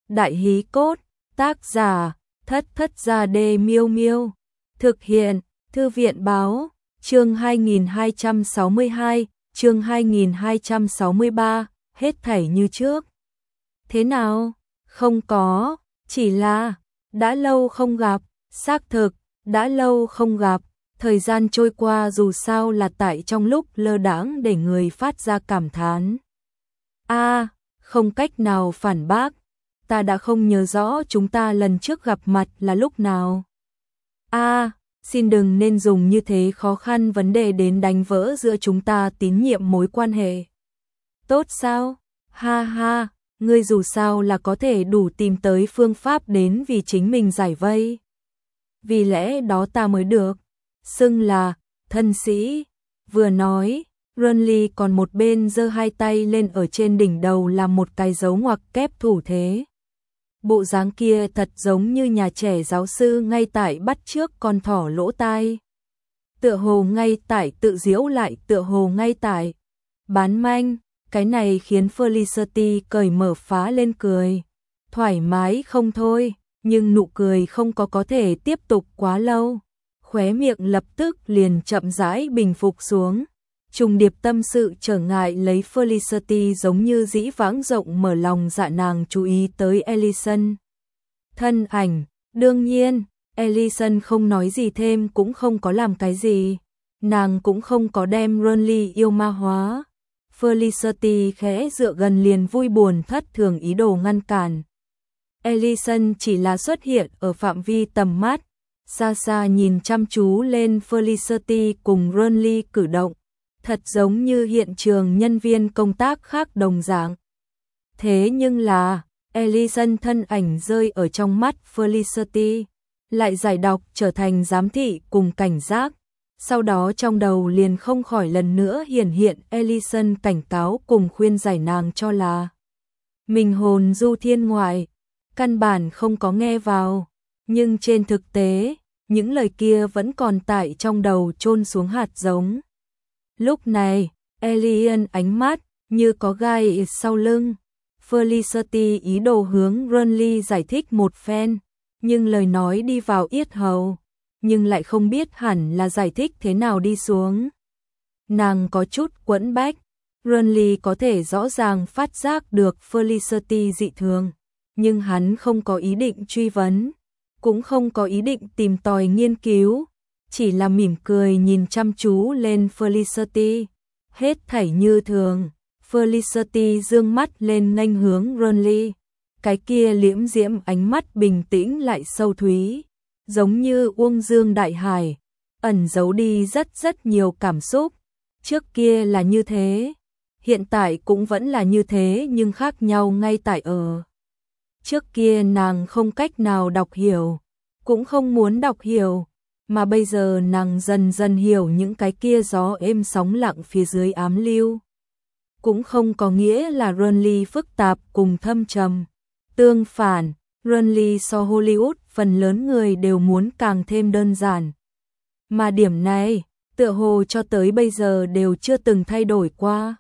Đại hí cốt, tác giả, Thất Thất Gia Đê Miêu Miêu. Thực hiện, Thư viện báo, chương 2262, chương 2263, hết thảy như trước. Thế nào? Không có, chỉ là, đã lâu không gặp, xác thực, đã lâu không gặp. Thời gian trôi qua dù sao là tại trong lúc lơ đãng để người phát ra cảm thán. Không cách nào phản bác, ta đã không nhớ rõ chúng ta lần trước gặp mặt là lúc nào. Xin đừng nên dùng như thế khó khăn vấn đề đến đánh vỡ giữa chúng ta tín nhiệm mối quan hệ. Tốt sao? Ha ha, ngươi dù sao là có thể đủ tìm tới phương pháp đến vì chính mình giải vây. Vì lẽ đó ta mới được xưng là thân sĩ. Vừa nói, Runly còn một bên giơ hai tay lên ở trên đỉnh đầu làm một cái dấu ngoặc kép thủ thế. Bộ dáng kia thật giống như nhà trẻ giáo sư ngay tại bắt chước con thỏ lỗ tai. Tựa hồ ngay tại tự giễu lại, tựa hồ ngay tại bán manh. Cái này khiến Felicity cởi mở phá lên cười. Thoải mái không thôi, nhưng nụ cười không có thể tiếp tục quá lâu. Khóe miệng lập tức liền chậm rãi bình phục xuống. Trùng điệp tâm sự trở ngại lấy Felicity giống như dĩ vãng rộng mở lòng dạ nàng chú ý tới Ellison. Thân ảnh, đương nhiên, Ellison không nói gì thêm cũng không có làm cái gì. Nàng cũng không có đem Runly yêu ma hóa. Felicity khẽ dựa gần liền vui buồn thất thường ý đồ ngăn cản. Ellison chỉ là xuất hiện ở phạm vi tầm mắt, xa xa nhìn chăm chú lên Felicity cùng Runly cử động, thật giống như hiện trường nhân viên công tác khác đồng dạng. Thế nhưng là, Ellison thân ảnh rơi ở trong mắt Felicity, lại giải đọc trở thành giám thị cùng cảnh giác. Sau đó trong đầu liền không khỏi lần nữa hiển hiện Ellison cảnh cáo cùng khuyên giải nàng cho là mình hồn du thiên ngoại, căn bản không có nghe vào, nhưng trên thực tế, những lời kia vẫn còn tại trong đầu chôn xuống hạt giống. Lúc này, Elian ánh mắt như có gai sau lưng. Felicity ý đồ hướng Runly giải thích một phen, nhưng lời nói đi vào yết hầu, nhưng lại không biết hẳn là giải thích thế nào đi xuống. Nàng có chút quẫn bách, Runly có thể rõ ràng phát giác được Felicity dị thường, nhưng hắn không có ý định truy vấn, cũng không có ý định tìm tòi nghiên cứu, chỉ là mỉm cười nhìn chăm chú lên Felicity. Hết thảy như thường, Felicity dương mắt lên nghênh hướng Runly, cái kia liễm diễm ánh mắt bình tĩnh lại sâu thúy, giống như uông dương đại hải, ẩn giấu đi rất nhiều cảm xúc. Trước kia là như thế, hiện tại cũng vẫn là như thế, nhưng khác nhau ngay tại ở. Trước kia nàng không cách nào đọc hiểu, cũng không muốn đọc hiểu, mà bây giờ nàng dần dần hiểu những cái kia gió êm sóng lặng phía dưới ám lưu. Cũng không có nghĩa là Runly phức tạp cùng thâm trầm. Tương phản, Runly so Hollywood phần lớn người đều muốn càng thêm đơn giản. Mà điểm này, tựa hồ cho tới bây giờ đều chưa từng thay đổi qua.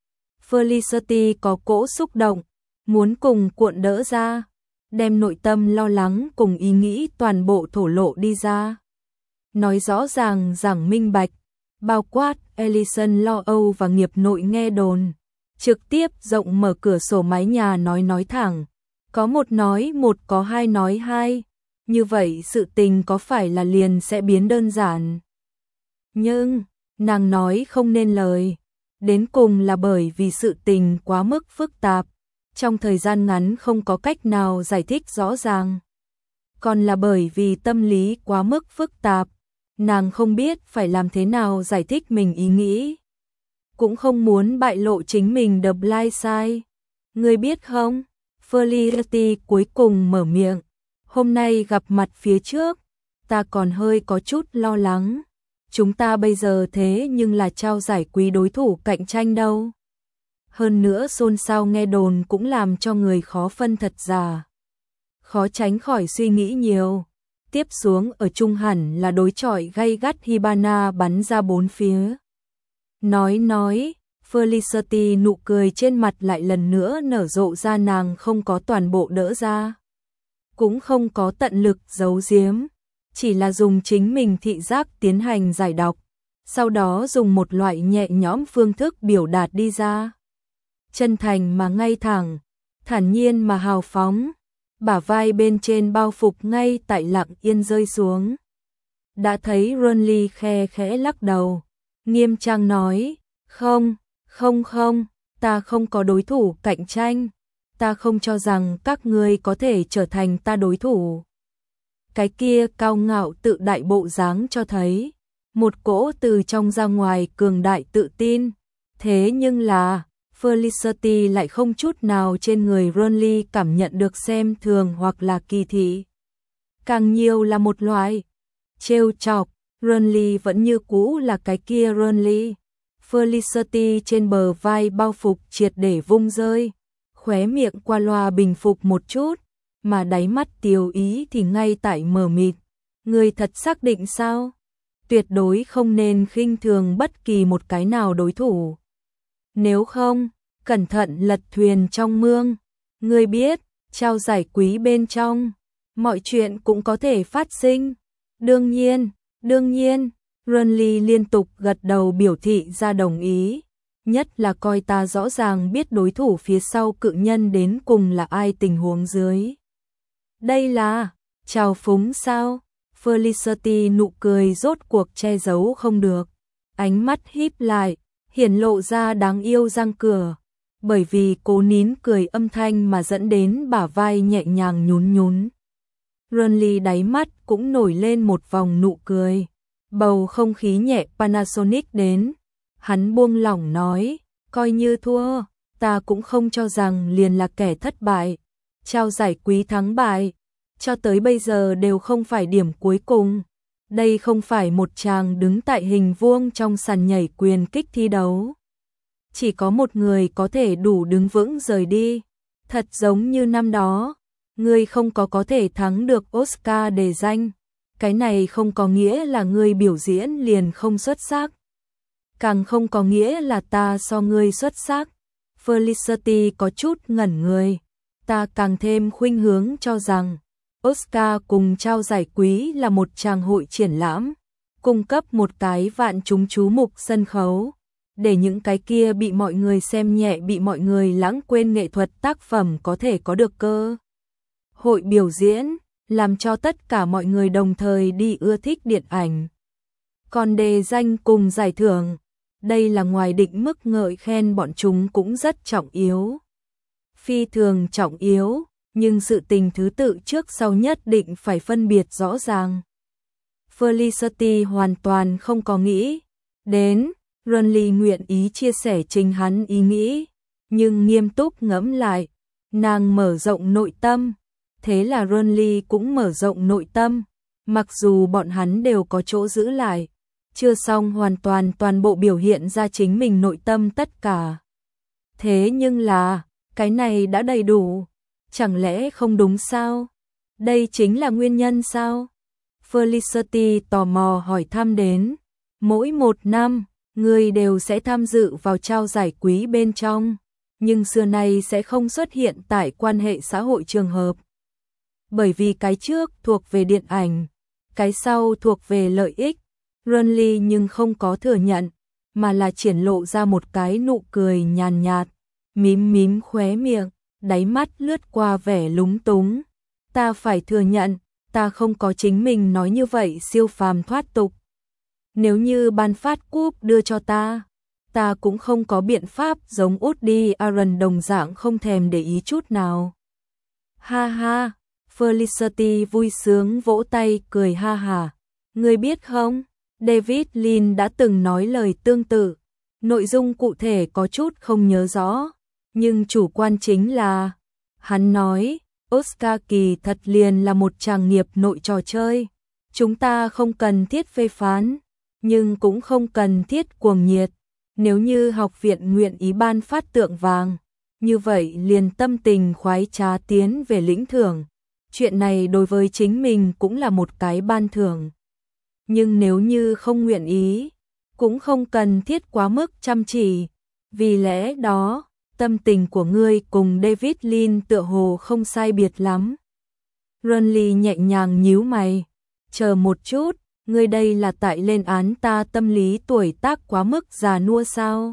Felicity có cỗ xúc động, muốn cùng cuộn đỡ ra, đem nội tâm lo lắng cùng ý nghĩ toàn bộ thổ lộ đi ra. Nói rõ ràng giảng minh bạch, bao quát Ellison lo âu và nghiệp nội nghe đồn. Trực tiếp rộng mở cửa sổ mái nhà nói thẳng. Có một nói một, có hai nói hai. Như vậy sự tình có phải là liền sẽ biến đơn giản. Nhưng, nàng nói không nên lời. Đến cùng là bởi vì sự tình quá mức phức tạp. Trong thời gian ngắn không có cách nào giải thích rõ ràng. Còn là bởi vì tâm lý quá mức phức tạp. Nàng không biết phải làm thế nào giải thích mình ý nghĩ. Cũng không muốn bại lộ chính mình the blind side. Ngươi biết không? Felicity cuối cùng mở miệng. Hôm nay gặp mặt phía trước, ta còn hơi có chút lo lắng. Chúng ta bây giờ thế nhưng là trao giải quý đối thủ cạnh tranh đâu. Hơn nữa xôn xao nghe đồn cũng làm cho người khó phân thật giả. Khó tránh khỏi suy nghĩ nhiều. Tiếp xuống ở trung hẳn là đối chọi gay gắt, Hibana bắn ra bốn phía. Nói, Felicity nụ cười trên mặt lại lần nữa nở rộ ra, nàng không có toàn bộ đỡ ra, cũng không có tận lực giấu giếm, chỉ là dùng chính mình thị giác tiến hành giải đọc, sau đó dùng một loại nhẹ nhõm phương thức biểu đạt đi ra. Chân thành mà ngay thẳng, thản nhiên mà hào phóng, bả vai bên trên bao phục ngay tại lặng yên rơi xuống. Đã thấy Ronly khe khẽ lắc đầu, nghiêm trang nói, không, ta không có đối thủ cạnh tranh, ta không cho rằng các ngươi có thể trở thành ta đối thủ. Cái kia cao ngạo tự đại bộ dáng cho thấy một cỗ từ trong ra ngoài cường đại tự tin, thế nhưng là Felicity lại không chút nào trên người Ronly cảm nhận được xem thường hoặc là kỳ thị. Càng nhiều là một loại trêu chọc, Ronly vẫn như cũ là cái kia Ronly. Felicity trên bờ vai bao phục triệt để vung rơi, khóe miệng qua loa bình phục một chút, mà đáy mắt Tiều Ý thì ngay tại mờ mịt. Người thật xác định sao? Tuyệt đối không nên khinh thường bất kỳ một cái nào đối thủ. Nếu không, cẩn thận lật thuyền trong mương. Ngươi biết, trao giải quý bên trong, mọi chuyện cũng có thể phát sinh. Đương nhiên, Ronly liên tục gật đầu biểu thị ra đồng ý. Nhất là coi ta rõ ràng biết đối thủ phía sau cự nhân đến cùng là ai tình huống dưới. Đây là trào phúng sao? Felicity nụ cười rốt cuộc che giấu không được. Ánh mắt híp lại, hiển lộ ra đáng yêu răng cửa. Bởi vì cố nín cười âm thanh mà dẫn đến bả vai nhẹ nhàng nhún nhún. Ronly đáy mắt cũng nổi lên một vòng nụ cười. Bầu không khí nhẹ Panasonic đến. Hắn buông lỏng nói, coi như thua, ta cũng không cho rằng liền là kẻ thất bại. Trao giải quý thắng bại, cho tới bây giờ đều không phải điểm cuối cùng. Đây không phải một chàng đứng tại hình vuông trong sàn nhảy quyền kích thi đấu. Chỉ có một người có thể đủ đứng vững rời đi. Thật giống như năm đó, ngươi không có thể thắng được Oscar đề danh. Cái này không có nghĩa là ngươi biểu diễn liền không xuất sắc. Càng không có nghĩa là ta so ngươi xuất sắc. Felicity có chút ngẩn người. Ta càng thêm khuynh hướng cho rằng Oscar cùng trao giải quý là một tràng hội triển lãm, cung cấp một cái vạn chúng chú mục sân khấu, để những cái kia bị mọi người xem nhẹ, bị mọi người lãng quên nghệ thuật tác phẩm có thể có được cơ hội biểu diễn, làm cho tất cả mọi người đồng thời đi ưa thích điện ảnh. Còn đề danh cùng giải thưởng, đây là ngoài định mức ngợi khen bọn chúng cũng rất trọng yếu. Phi thường trọng yếu, nhưng sự tình thứ tự trước sau nhất định phải phân biệt rõ ràng. Felicity hoàn toàn không có nghĩ đến, Ronly nguyện ý chia sẻ chính hắn ý nghĩ, nhưng nghiêm túc ngẫm lại, nàng mở rộng nội tâm, thế là Ronly cũng mở rộng nội tâm, mặc dù bọn hắn đều có chỗ giữ lại, chưa xong hoàn toàn bộ biểu hiện ra chính mình nội tâm tất cả. Thế nhưng là, cái này đã đầy đủ, chẳng lẽ không đúng sao? Đây chính là nguyên nhân sao? Felicity tò mò hỏi thăm đến, mỗi một năm, người đều sẽ tham dự vào trao giải quý bên trong, nhưng xưa nay sẽ không xuất hiện tại quan hệ xã hội trường hợp. Bởi vì cái trước thuộc về điện ảnh, cái sau thuộc về lợi ích, Ronly nhưng không có thừa nhận, mà là triển lộ ra một cái nụ cười nhàn nhạt, mím khóe miệng, đáy mắt lướt qua vẻ lúng túng. Ta phải thừa nhận, ta không có chính mình nói như vậy siêu phàm thoát tục. Nếu như ban phát cúp đưa cho ta cũng không có biện pháp giống Woody Allen đồng dạng không thèm để ý chút nào. Ha ha, Felicity vui sướng vỗ tay cười ha hả. Ngươi biết không, David Lynch đã từng nói lời tương tự, nội dung cụ thể có chút không nhớ rõ, nhưng chủ quan chính là, hắn nói, Oscar kỳ thật liền là một tràng nghiệp nội trò chơi, chúng ta không cần thiết phê phán, nhưng cũng không cần thiết cuồng nhiệt, nếu như học viện nguyện ý ban phát tượng vàng, như vậy liền tâm tình khoái trá tiến về lĩnh thưởng, chuyện này đối với chính mình cũng là một cái ban thưởng. Nhưng nếu như không nguyện ý, cũng không cần thiết quá mức chăm chỉ, Vì lẽ đó, tâm tình của ngươi cùng David Lin tựa hồ không sai biệt lắm. Renly nhẹ nhàng nhíu mày. Chờ một chút, ngươi đây là tại lên án ta tâm lý tuổi tác quá mức già nua sao?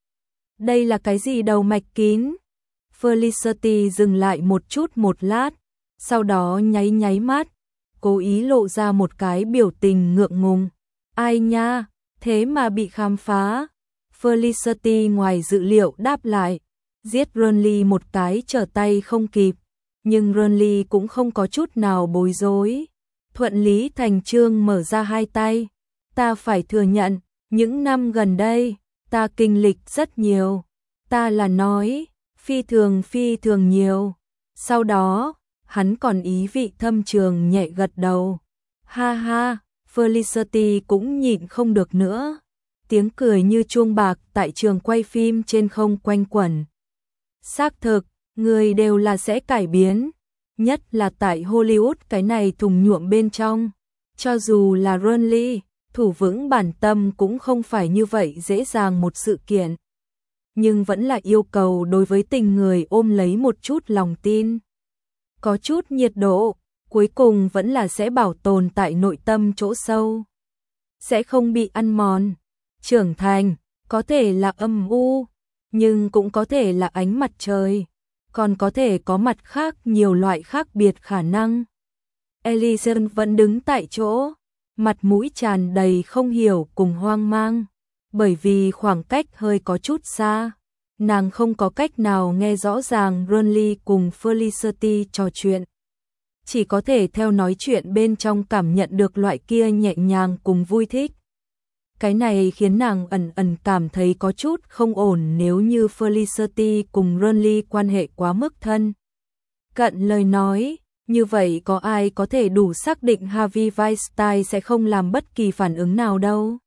Đây là cái gì đầu mạch kín? Felicity dừng lại một chút một lát, sau đó nháy nháy mắt, cố ý lộ ra một cái biểu tình ngượng ngùng. Ai nha, thế mà bị khám phá. Felicity ngoài dự liệu đáp lại, giết Renly một cái trở tay không kịp, nhưng Renly cũng không có chút nào bối rối. Thuận lý thành chương mở ra hai tay. Ta phải thừa nhận, những năm gần đây, ta kinh lịch rất nhiều. Ta là nói, phi thường nhiều. Sau đó, hắn còn ý vị thâm trường nhẹ gật đầu. Ha ha, Felicity cũng nhịn không được nữa. Tiếng cười như chuông bạc tại trường quay phim trên không quanh quẩn. Xác thực, người đều là sẽ cải biến. Nhất là tại Hollywood cái này thùng nhuộm bên trong. Cho dù là Renly, thủ vững bản tâm cũng không phải như vậy dễ dàng một sự kiện. Nhưng vẫn là yêu cầu đối với tình người ôm lấy một chút lòng tin. Có chút nhiệt độ, cuối cùng vẫn là sẽ bảo tồn tại nội tâm chỗ sâu. Sẽ không bị ăn mòn. Trưởng thành, có thể là âm u, nhưng cũng có thể là ánh mặt trời. Còn có thể có mặt khác nhiều loại khác biệt khả năng. Ellison vẫn đứng tại chỗ, mặt mũi tràn đầy không hiểu cùng hoang mang. Bởi vì khoảng cách hơi có chút xa, nàng không có cách nào nghe rõ ràng Renly cùng Felicity trò chuyện. Chỉ có thể theo nói chuyện bên trong cảm nhận được loại kia nhẹ nhàng cùng vui thích. Cái này khiến nàng ẩn ẩn cảm thấy có chút không ổn nếu như Felicity cùng Renly quan hệ quá mức thân cận lời nói, như vậy có ai có thể đủ xác định Harvey Weinstein sẽ không làm bất kỳ phản ứng nào đâu.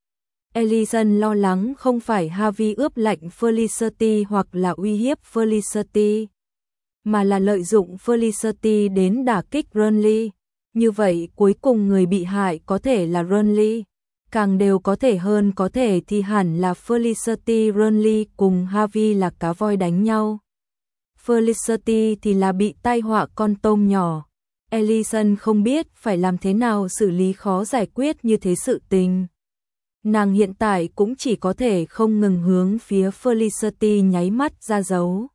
Ellison lo lắng không phải Harvey ướp lạnh Felicity hoặc là uy hiếp Felicity, mà là lợi dụng Felicity đến đả kích Renly. Như vậy cuối cùng người bị hại có thể là Renly. Càng đều có thể hơn có thể thì hẳn là Felicity. Renly cùng Harvey là cá voi đánh nhau. Felicity thì là bị tai họa con tôm nhỏ. Ellison không biết phải làm thế nào xử lý khó giải quyết như thế sự tình. Nàng hiện tại cũng chỉ có thể không ngừng hướng phía Felicity nháy mắt ra dấu.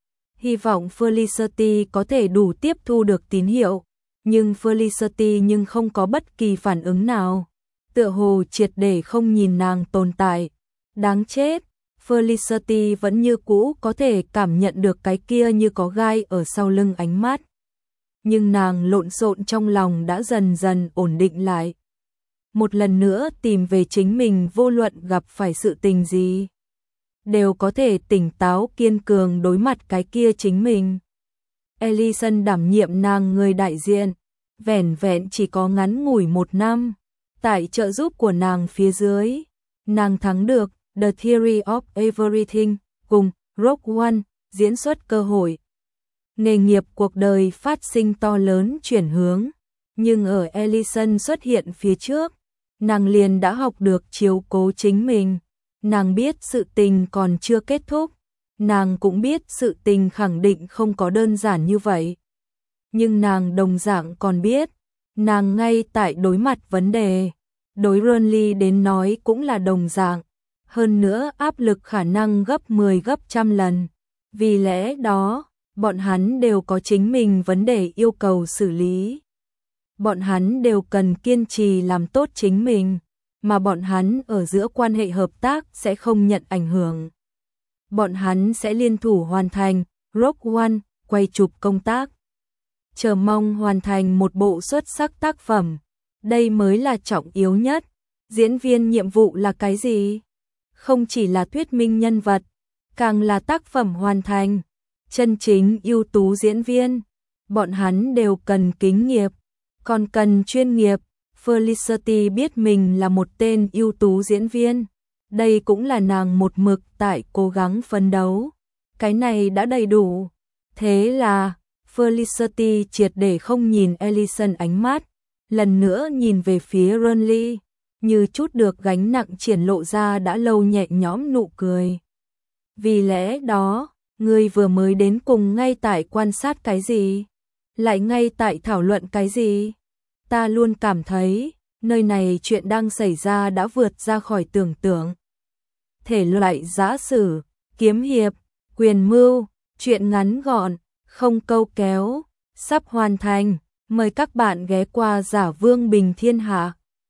Hy vọng Felicity có thể đủ tiếp thu được tín hiệu, nhưng Felicity không có bất kỳ phản ứng nào. Tựa hồ triệt để không nhìn nàng tồn tại. Đáng chết, Felicity vẫn như cũ có thể cảm nhận được cái kia như có gai ở sau lưng ánh mắt. Nhưng nàng lộn xộn trong lòng đã dần dần ổn định lại. Một lần nữa tìm về chính mình, vô luận gặp phải sự tình gì, đều có thể tỉnh táo kiên cường đối mặt cái kia chính mình. Ellison đảm nhiệm nàng người đại diện, vẻn vẹn chỉ có ngắn ngủi 1 năm. Tại trợ giúp của nàng phía dưới, nàng thắng được The Theory of Everything cùng Rogue One diễn xuất cơ hội. Nghề nghiệp cuộc đời phát sinh to lớn chuyển hướng, nhưng ở Ellison xuất hiện phía trước, nàng liền đã học được chiếu cố chính mình. Nàng biết sự tình còn chưa kết thúc, nàng cũng biết sự tình khẳng định không có đơn giản như vậy. Nhưng nàng đồng dạng còn biết, nàng ngay tại đối mặt vấn đề, đối Renly đến nói cũng là đồng dạng, hơn nữa áp lực khả năng gấp 10 gấp trăm lần. Vì lẽ đó, bọn hắn đều có chính mình vấn đề yêu cầu xử lý. Bọn hắn đều cần kiên trì làm tốt chính mình, mà bọn hắn ở giữa quan hệ hợp tác sẽ không nhận ảnh hưởng. Bọn hắn sẽ liên thủ hoàn thành Rogue One, quay chụp công tác. Chờ mong hoàn thành một bộ xuất sắc tác phẩm. Đây mới là trọng yếu nhất. Diễn viên nhiệm vụ là cái gì? Không chỉ là thuyết minh nhân vật, càng là tác phẩm hoàn thành. Chân chính ưu tú diễn viên, bọn hắn đều cần kính nghiệp, còn cần chuyên nghiệp. Felicity biết mình là một tên ưu tú diễn viên. Đây cũng là nàng một mực tại cố gắng phấn đấu. Cái này đã đầy đủ. Thế là Felicity triệt để không nhìn Ellison ánh mắt, lần nữa nhìn về phía Renly, như chút được gánh nặng triển lộ ra đã lâu nhẹ nhõm nụ cười. Vì lẽ đó, ngươi vừa mới đến cùng ngay tại quan sát cái gì? Lại ngay tại thảo luận cái gì? Ta luôn cảm thấy, nơi này chuyện đang xảy ra đã vượt ra khỏi tưởng tượng. Thể loại giã sử, kiếm hiệp, quyền mưu, chuyện ngắn gọn, không câu kéo, sắp hoàn thành. Mời các bạn ghé qua Giả Vương Bình Thiên Hạ.